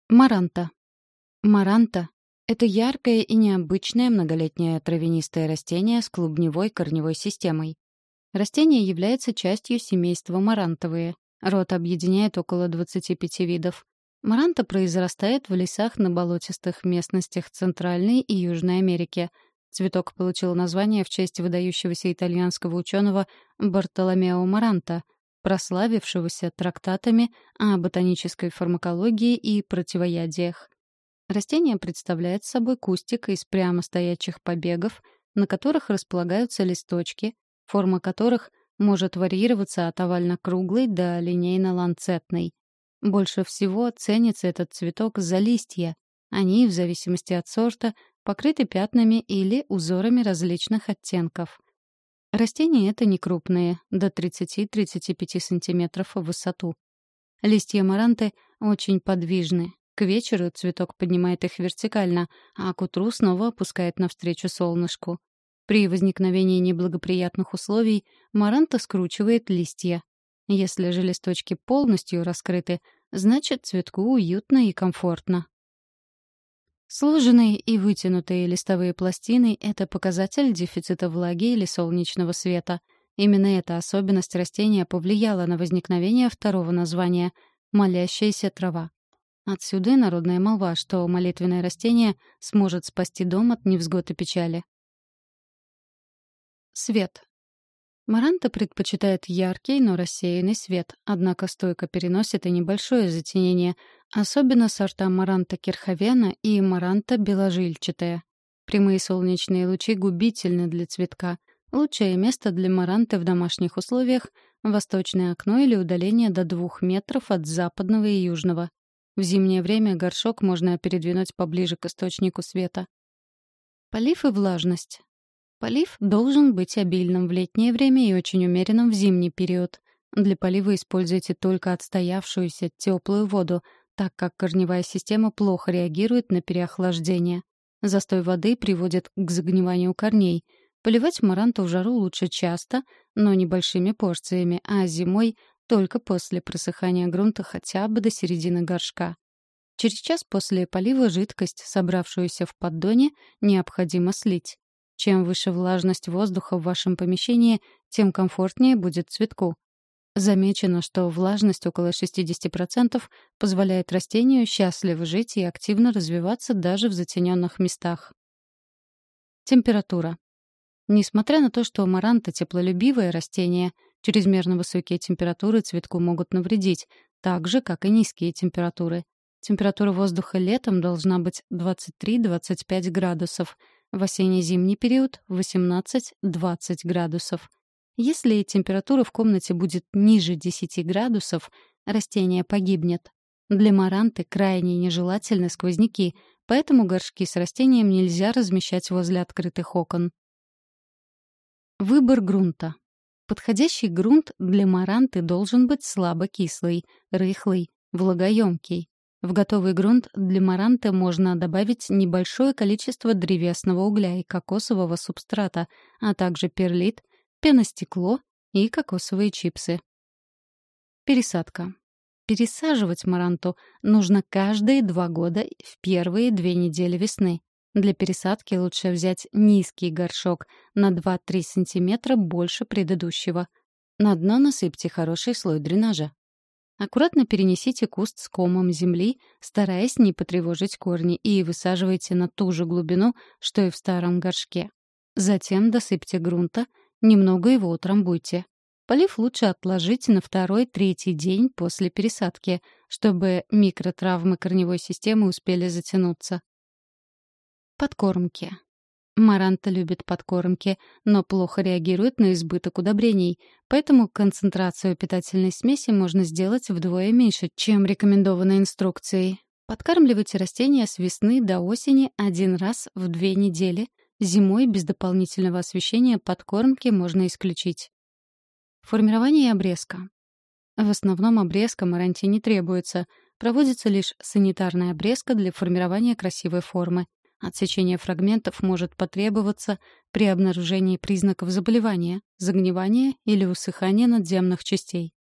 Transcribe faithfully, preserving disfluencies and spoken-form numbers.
Маранта. Маранта — это яркое и необычное многолетнее травянистое растение с клубневой корневой системой. Растение является частью семейства марантовые. Род объединяет около двадцати пяти видов. Маранта произрастает в лесах на болотистых местностях Центральной и Южной Америки. Цветок получил название в честь выдающегося итальянского ученого Бартоломео Маранта, прославившегося трактатами о ботанической фармакологии и противоядиях. Растение представляет собой кустик из прямо стоячих побегов, на которых располагаются листочки, форма которых может варьироваться от овально-круглой до линейно-ланцетной. Больше всего ценится этот цветок за листья. Они, в зависимости от сорта, покрыты пятнами или узорами различных оттенков. Растения это не крупные, до тридцати-тридцати пяти сантиметров в высоту. Листья маранты очень подвижны. К вечеру цветок поднимает их вертикально, а к утру снова опускает навстречу солнышку. При возникновении неблагоприятных условий маранта скручивает листья. Если же листочки полностью раскрыты, значит цветку уютно и комфортно. Сложенные и вытянутые листовые пластины — это показатель дефицита влаги или солнечного света. Именно эта особенность растения повлияла на возникновение второго названия — молящаяся трава. Отсюда и народная молва, что молитвенное растение сможет спасти дом от невзгод и печали. Свет. Маранта предпочитает яркий, но рассеянный свет, однако стойко переносит и небольшое затенение, особенно сорта маранта кирховена и маранта беложильчатая. Прямые солнечные лучи губительны для цветка. Лучшее место для маранты в домашних условиях — восточное окно или удаление до двух метров от западного и южного. В зимнее время горшок можно передвинуть поближе к источнику света. Полив и влажность. Полив должен быть обильным в летнее время и очень умеренным в зимний период. Для полива используйте только отстоявшуюся теплую воду, так как корневая система плохо реагирует на переохлаждение. Застой воды приводит к загниванию корней. Поливать маранту в жару лучше часто, но небольшими порциями, а зимой — только после просыхания грунта хотя бы до середины горшка. Через час после полива жидкость, собравшуюся в поддоне, необходимо слить. Чем выше влажность воздуха в вашем помещении, тем комфортнее будет цветку. Замечено, что влажность около шестьдесят процентов позволяет растению счастливо жить и активно развиваться даже в затененных местах. Температура. Несмотря на то, что маранта — теплолюбивое растение, чрезмерно высокие температуры цветку могут навредить, так же, как и низкие температуры. Температура воздуха летом должна быть двадцать три — двадцать пять градусов, в осенне-зимний период — восемнадцать — двадцать градусов. Если температура в комнате будет ниже десяти градусов, растение погибнет. Для маранты крайне нежелательны сквозняки, поэтому горшки с растением нельзя размещать возле открытых окон. Выбор грунта. Подходящий грунт для маранты должен быть слабокислый, рыхлый, влагоемкий. В готовый грунт для маранты можно добавить небольшое количество древесного угля и кокосового субстрата, а также перлит, пеностекло и кокосовые чипсы. Пересадка. Пересаживать маранту нужно каждые два года в первые две недели весны. Для пересадки лучше взять низкий горшок на два-три сантиметра больше предыдущего. На дно насыпьте хороший слой дренажа. Аккуратно перенесите куст с комом земли, стараясь не потревожить корни, и высаживайте на ту же глубину, что и в старом горшке. Затем досыпьте грунта, немного его утрамбуйте. Полив лучше отложить на второй-третий день после пересадки, чтобы микротравмы корневой системы успели затянуться. Подкормки. Маранта любит подкормки, но плохо реагирует на избыток удобрений, поэтому концентрацию питательной смеси можно сделать вдвое меньше, чем рекомендовано инструкцией. Подкармливайте растения с весны до осени один раз в две недели. Зимой без дополнительного освещения подкормки можно исключить. Формирование и обрезка. В основном обрезка маранте не требуется. Проводится лишь санитарная обрезка для формирования красивой формы. Отсечение фрагментов может потребоваться при обнаружении признаков заболевания, загнивания или усыхания надземных частей.